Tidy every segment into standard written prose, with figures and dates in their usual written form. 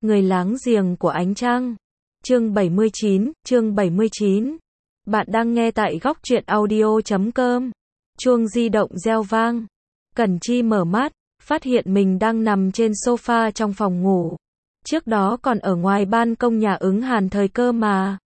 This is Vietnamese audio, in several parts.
Người láng giềng của ánh trăng. Chương 79. Bạn đang nghe tại góc truyện audio.com. Chuông di động reo vang. Cẩn Chi mở mắt, phát hiện mình đang nằm trên sofa trong phòng ngủ. Trước đó còn ở ngoài ban công nhà Ứng Hàn thời cơ mà.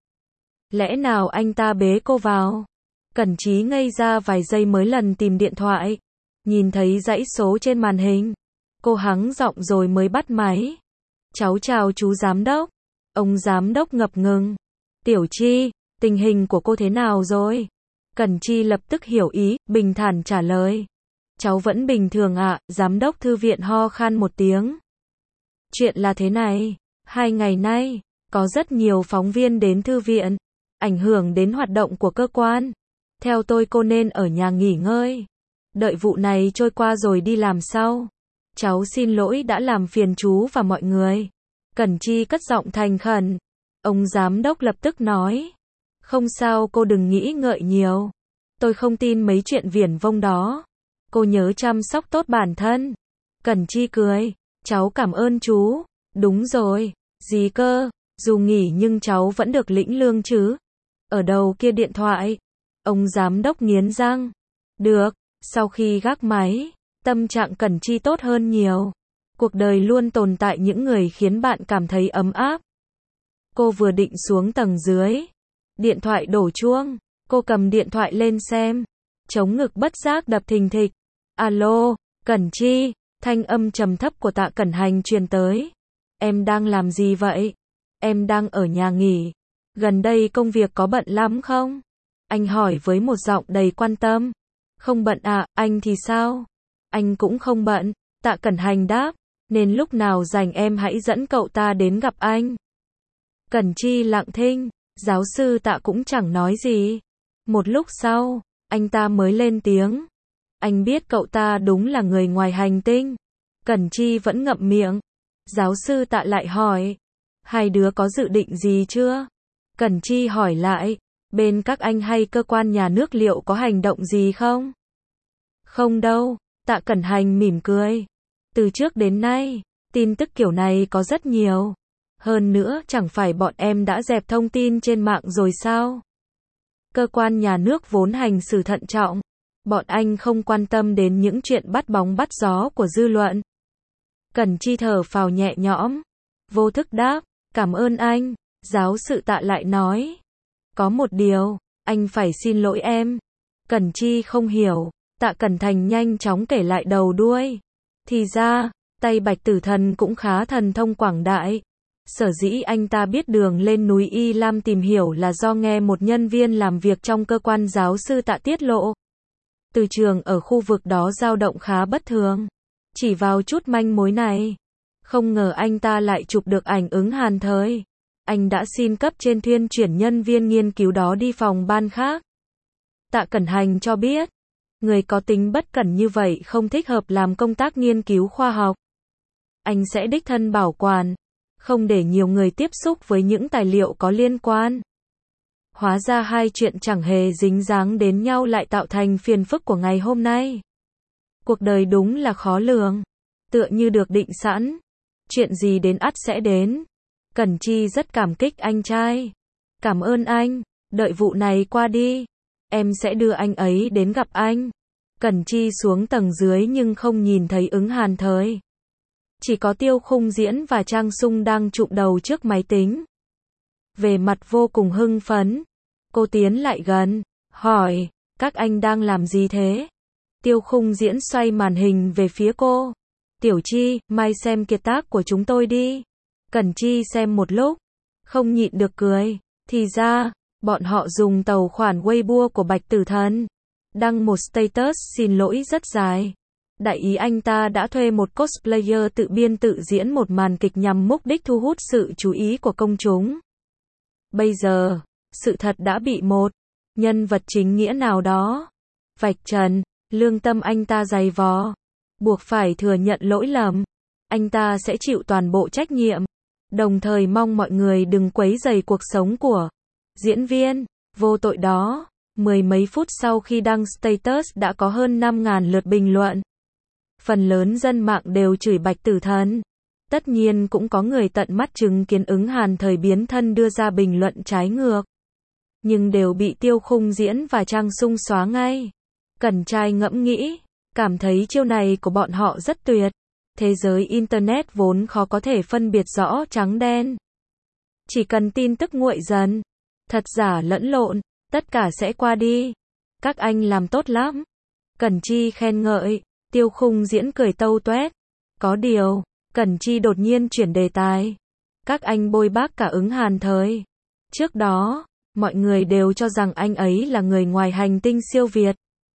Lẽ nào anh ta bế cô vào? Cẩn Chi ngây ra vài giây mới lần tìm điện thoại. Nhìn thấy dãy số trên màn hình. Cô hắng giọng rồi mới bắt máy. Cháu chào chú giám đốc. Ông giám đốc ngập ngừng. Tiểu Chi, tình hình của cô thế nào rồi? Cẩn Chi lập tức hiểu ý, bình thản trả lời. Cháu vẫn bình thường ạ, giám đốc thư viện ho khan một tiếng. Chuyện là thế này, 2 ngày nay, có rất nhiều phóng viên đến thư viện, ảnh hưởng đến hoạt động của cơ quan. Theo tôi cô nên ở nhà nghỉ ngơi. Đợi vụ này trôi qua rồi đi làm sau. Cháu xin lỗi đã làm phiền chú và mọi người. Cẩn Chi cất giọng thành khẩn. Ông giám đốc lập tức nói. Không sao, cô đừng nghĩ ngợi nhiều. Tôi không tin mấy chuyện viển vông đó. Cô nhớ chăm sóc tốt bản thân. Cẩn Chi cười. Cháu cảm ơn chú. Đúng rồi. Gì cơ? Dù nghỉ nhưng cháu vẫn được lĩnh lương chứ? Ở đầu kia điện thoại. Ông giám đốc nghiến răng. Được. Sau khi gác máy, tâm trạng Cẩn Chi tốt hơn nhiều. Cuộc đời luôn tồn tại những người khiến bạn cảm thấy ấm áp. Cô vừa định xuống tầng dưới. Điện thoại đổ chuông. Cô cầm điện thoại lên xem. Chống ngực bất giác đập thình thịch. Alo, Cẩn Chi. Thanh âm trầm thấp của Tạ Cẩn Hành truyền tới. Em đang làm gì vậy? Em đang ở nhà nghỉ. Gần đây công việc có bận lắm không? Anh hỏi với một giọng đầy quan tâm. Không bận ạ, anh thì sao? Anh cũng không bận. Tạ Cẩn Hành đáp. Nên lúc nào rảnh em hãy dẫn cậu ta đến gặp anh. Cẩn Chi lặng thinh. Giáo sư Tạ cũng chẳng nói gì. Một lúc sau, anh ta mới lên tiếng. Anh biết cậu ta đúng là người ngoài hành tinh. Cẩn Chi vẫn ngậm miệng. Giáo sư Tạ lại hỏi. Hai đứa có dự định gì chưa? Cẩn Chi hỏi lại. Bên các anh hay cơ quan nhà nước liệu có hành động gì không? Không đâu. Tạ Cẩn Hành mỉm cười. Từ trước đến nay, tin tức kiểu này có rất nhiều. Hơn nữa chẳng phải bọn em đã dẹp thông tin trên mạng rồi sao? Cơ quan nhà nước vốn hành xử thận trọng. Bọn anh không quan tâm đến những chuyện bắt bóng bắt gió của dư luận. Cẩn Chi thở phào nhẹ nhõm. Vô thức đáp. Cảm ơn anh. Giáo sư Tạ lại nói. Có một điều, anh phải xin lỗi em. Cẩn Chi không hiểu. Tạ Cẩn Thành nhanh chóng kể lại đầu đuôi. Thì ra, tay Bạch Tử Thần cũng khá thần thông quảng đại. Sở dĩ anh ta biết đường lên núi Y Lam tìm hiểu là do nghe một nhân viên làm việc trong cơ quan giáo sư Tạ tiết lộ. Từ trường ở khu vực đó dao động khá bất thường. Chỉ vào chút manh mối này. Không ngờ anh ta lại chụp được ảnh Ứng Hàn thời. Anh đã xin cấp trên thuyên chuyển nhân viên nghiên cứu đó đi phòng ban khác. Tạ Cẩn Hành cho biết. Người có tính bất cẩn như vậy không thích hợp làm công tác nghiên cứu khoa học. Anh sẽ đích thân bảo quản. Không để nhiều người tiếp xúc với những tài liệu có liên quan. Hóa ra hai chuyện chẳng hề dính dáng đến nhau lại tạo thành phiền phức của ngày hôm nay. Cuộc đời đúng là khó lường. Tựa như được định sẵn. Chuyện gì đến ắt sẽ đến. Cẩn Chi rất cảm kích anh trai. Cảm ơn anh. Đợi vụ này qua đi. Em sẽ đưa anh ấy đến gặp anh. Cẩn Chi xuống tầng dưới nhưng không nhìn thấy Ứng Hàn thời. Chỉ có Tiêu Khung Diễn và Trang Sung đang chụm đầu trước máy tính. Về mặt vô cùng hưng phấn. Cô tiến lại gần, hỏi, các anh đang làm gì thế? Tiêu Khung Diễn xoay màn hình về phía cô. Tiểu Chi, mai xem kiệt tác của chúng tôi đi. Cẩn Chi xem một lúc, không nhịn được cười. Thì ra, bọn họ dùng tài khoản Weibo của Bạch Tử Thần. Đăng một status xin lỗi rất dài. Đại ý anh ta đã thuê một cosplayer tự biên tự diễn một màn kịch nhằm mục đích thu hút sự chú ý của công chúng. Bây giờ, sự thật đã bị một nhân vật chính nghĩa nào đó vạch trần, lương tâm anh ta dày vò, buộc phải thừa nhận lỗi lầm. Anh ta sẽ chịu toàn bộ trách nhiệm, đồng thời mong mọi người đừng quấy rầy cuộc sống của diễn viên vô tội đó. Mười mấy phút sau khi đăng status đã có hơn 5.000 lượt bình luận. Phần lớn dân mạng đều chửi Bạch Tử Thần. Tất nhiên cũng có người tận mắt chứng kiến Ứng Hàn Thời biến thân đưa ra bình luận trái ngược. Nhưng đều bị Tiêu Khung Diễn và Trang Sung xóa ngay. Cẩn Trai ngẫm nghĩ, cảm thấy chiêu này của bọn họ rất tuyệt. Thế giới Internet vốn khó có thể phân biệt rõ trắng đen. Chỉ cần tin tức nguội dần, thật giả lẫn lộn, tất cả sẽ qua đi. Các anh làm tốt lắm. Cẩn Chi khen ngợi, Tiêu Khung Diễn cười tâu tuét. Có điều, Cẩn Chi đột nhiên chuyển đề tài. Các anh bôi bác cả Ứng Hàn Thời. Trước đó, mọi người đều cho rằng anh ấy là người ngoài hành tinh siêu việt.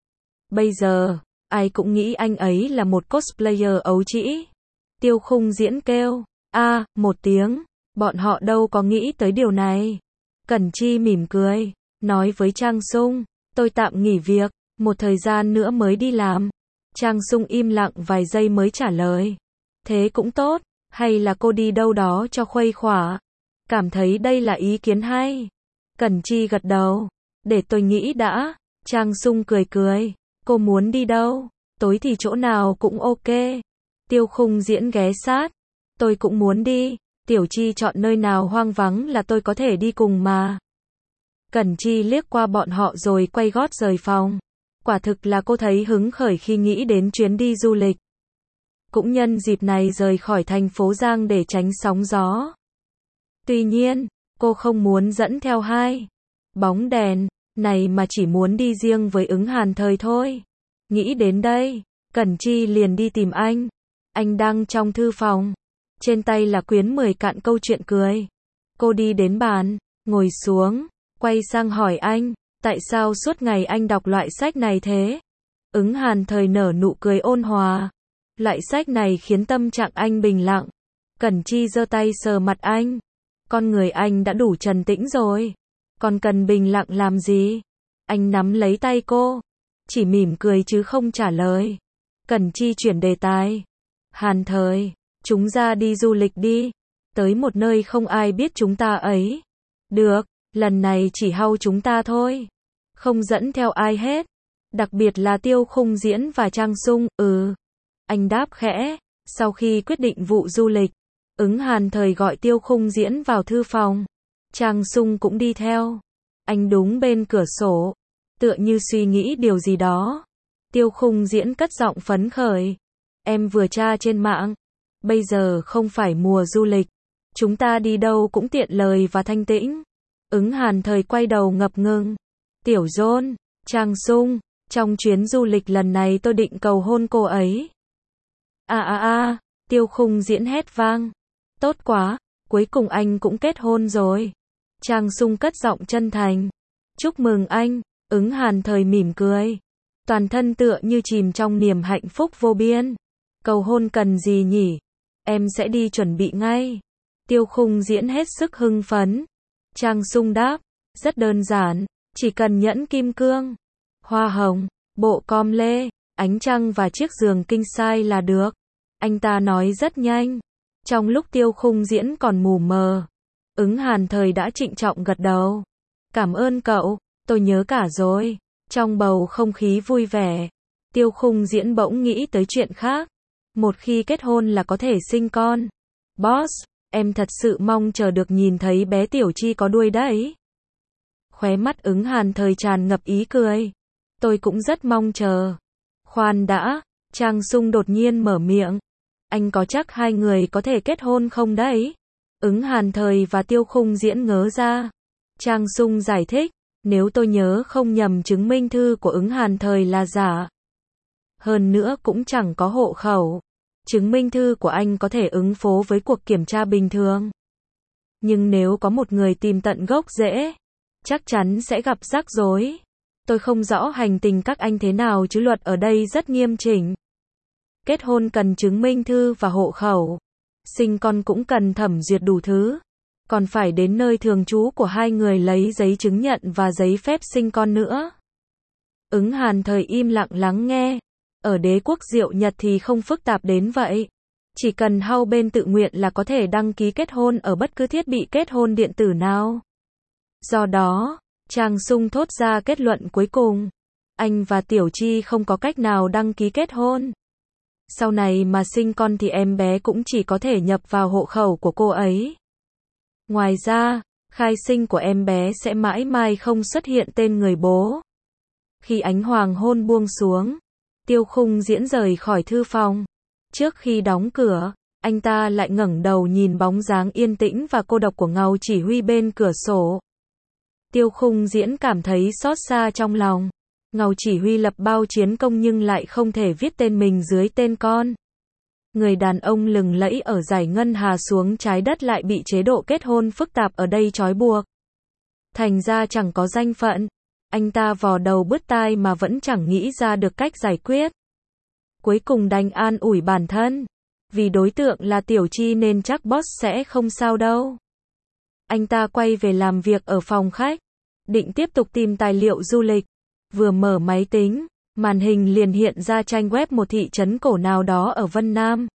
Bây giờ, ai cũng nghĩ anh ấy là một cosplayer ấu trĩ. Tiêu Khung Diễn kêu, một tiếng, bọn họ đâu có nghĩ tới điều này. Cẩn Chi mỉm cười, nói với Trang Sung, tôi tạm nghỉ việc, một thời gian nữa mới đi làm. Trang Sung im lặng vài giây mới trả lời. Thế cũng tốt, hay là cô đi đâu đó cho khuây khỏa? Cảm thấy đây là ý kiến hay. Cẩn Chi gật đầu. Để tôi nghĩ đã. Trang Sung cười cười. Cô muốn đi đâu? Tối thì chỗ nào cũng ok. Tiêu Khung Diễn ghé sát. Tôi cũng muốn đi. Tiểu Chi chọn nơi nào hoang vắng là tôi có thể đi cùng mà. Cẩn Chi liếc qua bọn họ rồi quay gót rời phòng. Quả thực là cô thấy hứng khởi khi nghĩ đến chuyến đi du lịch. Cũng nhân dịp này rời khỏi thành phố Giang để tránh sóng gió. Tuy nhiên, cô không muốn dẫn theo hai bóng đèn này mà chỉ muốn đi riêng với Ứng Hàn Thời thôi. Nghĩ đến đây, Cẩn Chi liền đi tìm anh. Anh đang trong thư phòng. Trên tay là quyển 10 cạn câu chuyện cười. Cô đi đến bàn, ngồi xuống, quay sang hỏi anh, tại sao suốt ngày anh đọc loại sách này thế? Ứng Hàn Thời nở nụ cười ôn hòa. Loại sách này khiến tâm trạng anh bình lặng. Cẩn Chi giơ tay sờ mặt anh. Con người anh đã đủ trầm tĩnh rồi. Còn cần bình lặng làm gì? Anh nắm lấy tay cô. Chỉ mỉm cười chứ không trả lời. Cẩn Chi chuyển đề tài. Hàn Thời, chúng ra đi du lịch đi. Tới một nơi không ai biết chúng ta ấy. Được, lần này chỉ hao chúng ta thôi. Không dẫn theo ai hết. Đặc biệt là Tiêu Khung Diễn và Trang Sung. Anh đáp khẽ. Sau khi quyết định vụ du lịch, Ứng Hàn Thời gọi Tiêu Khung Diễn vào thư phòng. Trang Sung cũng đi theo. Anh đúng bên cửa sổ, tựa như suy nghĩ điều gì đó. Tiêu Khung Diễn cất giọng phấn khởi. Em vừa tra trên mạng. Bây giờ không phải mùa du lịch. Chúng ta đi đâu cũng tiện lời và thanh tĩnh. Ứng Hàn Thời quay đầu ngập ngừng. Tiểu John, Trang Sung, trong chuyến du lịch lần này tôi định cầu hôn cô ấy. Tiêu Khung Diễn hét vang. Tốt quá, cuối cùng anh cũng kết hôn rồi. Trang Sung cất giọng chân thành. Chúc mừng anh. Ứng Hàn Thời mỉm cười. Toàn thân tựa như chìm trong niềm hạnh phúc vô biên. Cầu hôn cần gì nhỉ? Em sẽ đi chuẩn bị ngay. Tiêu Khung Diễn hết sức hưng phấn. Trang Sung đáp. Rất đơn giản, chỉ cần nhẫn kim cương, hoa hồng, bộ com lê, ánh trăng và chiếc giường king size là được. Anh ta nói rất nhanh. Trong lúc Tiêu Khung Diễn còn mù mờ, Ứng Hàn Thời đã trịnh trọng gật đầu. Cảm ơn cậu, tôi nhớ cả rồi. Trong bầu không khí vui vẻ, Tiêu Khung Diễn bỗng nghĩ tới chuyện khác. Một khi kết hôn là có thể sinh con. Boss, em thật sự mong chờ được nhìn thấy bé Tiểu Chi có đuôi đấy. Khóe mắt Ứng Hàn Thời tràn ngập ý cười. Tôi cũng rất mong chờ. Khoan đã, Trang Sung đột nhiên mở miệng. Anh có chắc hai người có thể kết hôn không đấy? Ứng Hàn Thời và Tiêu Khung Diễn ngớ ra. Trang Sung giải thích, nếu tôi nhớ không nhầm chứng minh thư của Ứng Hàn Thời là giả. Hơn nữa cũng chẳng có hộ khẩu. Chứng minh thư của anh có thể ứng phó với cuộc kiểm tra bình thường. Nhưng nếu có một người tìm tận gốc rễ, chắc chắn sẽ gặp rắc rối. Tôi không rõ hành tình các anh thế nào chứ luật ở đây rất nghiêm chỉnh. Kết hôn cần chứng minh thư và hộ khẩu. Sinh con cũng cần thẩm duyệt đủ thứ. Còn phải đến nơi thường trú của hai người lấy giấy chứng nhận và giấy phép sinh con nữa. Ứng Hàn Thời im lặng lắng nghe. Ở đế quốc Diệu Nhật thì không phức tạp đến vậy. Chỉ cần hai bên tự nguyện là có thể đăng ký kết hôn ở bất cứ thiết bị kết hôn điện tử nào. Do đó, Trang Sung thốt ra kết luận cuối cùng. Anh và Tiểu Chi không có cách nào đăng ký kết hôn. Sau này mà sinh con thì em bé cũng chỉ có thể nhập vào hộ khẩu của cô ấy. Ngoài ra, khai sinh của em bé sẽ mãi mãi không xuất hiện tên người bố. Khi ánh hoàng hôn buông xuống, Tiêu Khung Diễn rời khỏi thư phòng. Trước khi đóng cửa, anh ta lại ngẩng đầu nhìn bóng dáng yên tĩnh và cô độc của Ngầu Chỉ Huy bên cửa sổ. Tiêu Khung Diễn cảm thấy xót xa trong lòng. Ngầu Chỉ Huy lập bao chiến công nhưng lại không thể viết tên mình dưới tên con. Người đàn ông lừng lẫy ở giải ngân hà xuống trái đất lại bị chế độ kết hôn phức tạp ở đây trói buộc. Thành ra chẳng có danh phận. Anh ta vò đầu bứt tai mà vẫn chẳng nghĩ ra được cách giải quyết. Cuối cùng đành an ủi bản thân. Vì đối tượng là Tiểu Chi nên chắc boss sẽ không sao đâu. Anh ta quay về làm việc ở phòng khách. Định tiếp tục tìm tài liệu du lịch. Vừa mở máy tính, màn hình liền hiện ra trang web một thị trấn cổ nào đó ở Vân Nam.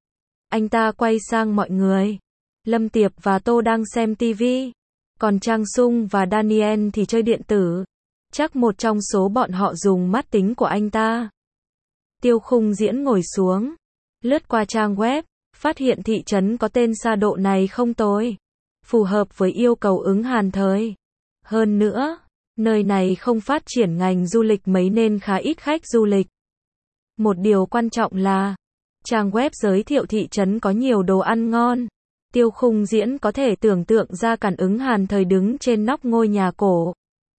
Anh ta quay sang mọi người. Lâm Tiệp và Tô đang xem TV. Còn Trang Sung và Daniel thì chơi điện tử. Chắc một trong số bọn họ dùng mắt tính của anh ta. Tiêu Khung Diễn ngồi xuống, lướt qua trang web, phát hiện thị trấn có tên Sa Độ này không tồi, phù hợp với yêu cầu ứng Hàn thời. Hơn nữa, nơi này không phát triển ngành du lịch mấy nên khá ít khách du lịch. Một điều quan trọng là, trang web giới thiệu thị trấn có nhiều đồ ăn ngon. Tiêu Khung Diễn có thể tưởng tượng ra cảnh ứng Hàn thời đứng trên nóc ngôi nhà cổ.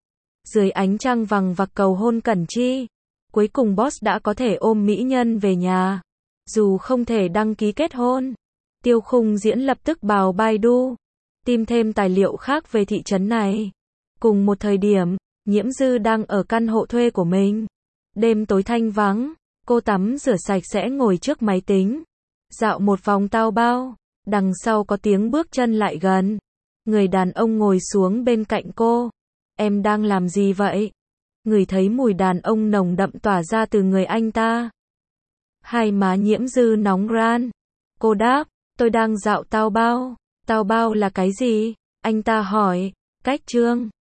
Dưới ánh trăng vằng vặc cầu hôn Cẩn Chi. Cuối cùng boss đã có thể ôm mỹ nhân về nhà. Dù không thể đăng ký kết hôn. Tiêu Khung Diễn lập tức vào Baidu. Tìm thêm tài liệu khác về thị trấn này. Cùng một thời điểm, Nhiễm Dư đang ở căn hộ thuê của mình. Đêm tối thanh vắng, cô tắm rửa sạch sẽ ngồi trước máy tính. Dạo một vòng tao bao. Đằng sau có tiếng bước chân lại gần. Người đàn ông ngồi xuống bên cạnh cô. Em đang làm gì vậy? Ngửi thấy mùi đàn ông nồng đậm tỏa ra từ người anh ta. Hai má Nhiễm Dư nóng ran. Cô đáp, tôi đang dạo tao bao. Tao bao là cái gì? Anh ta hỏi. Cách chương.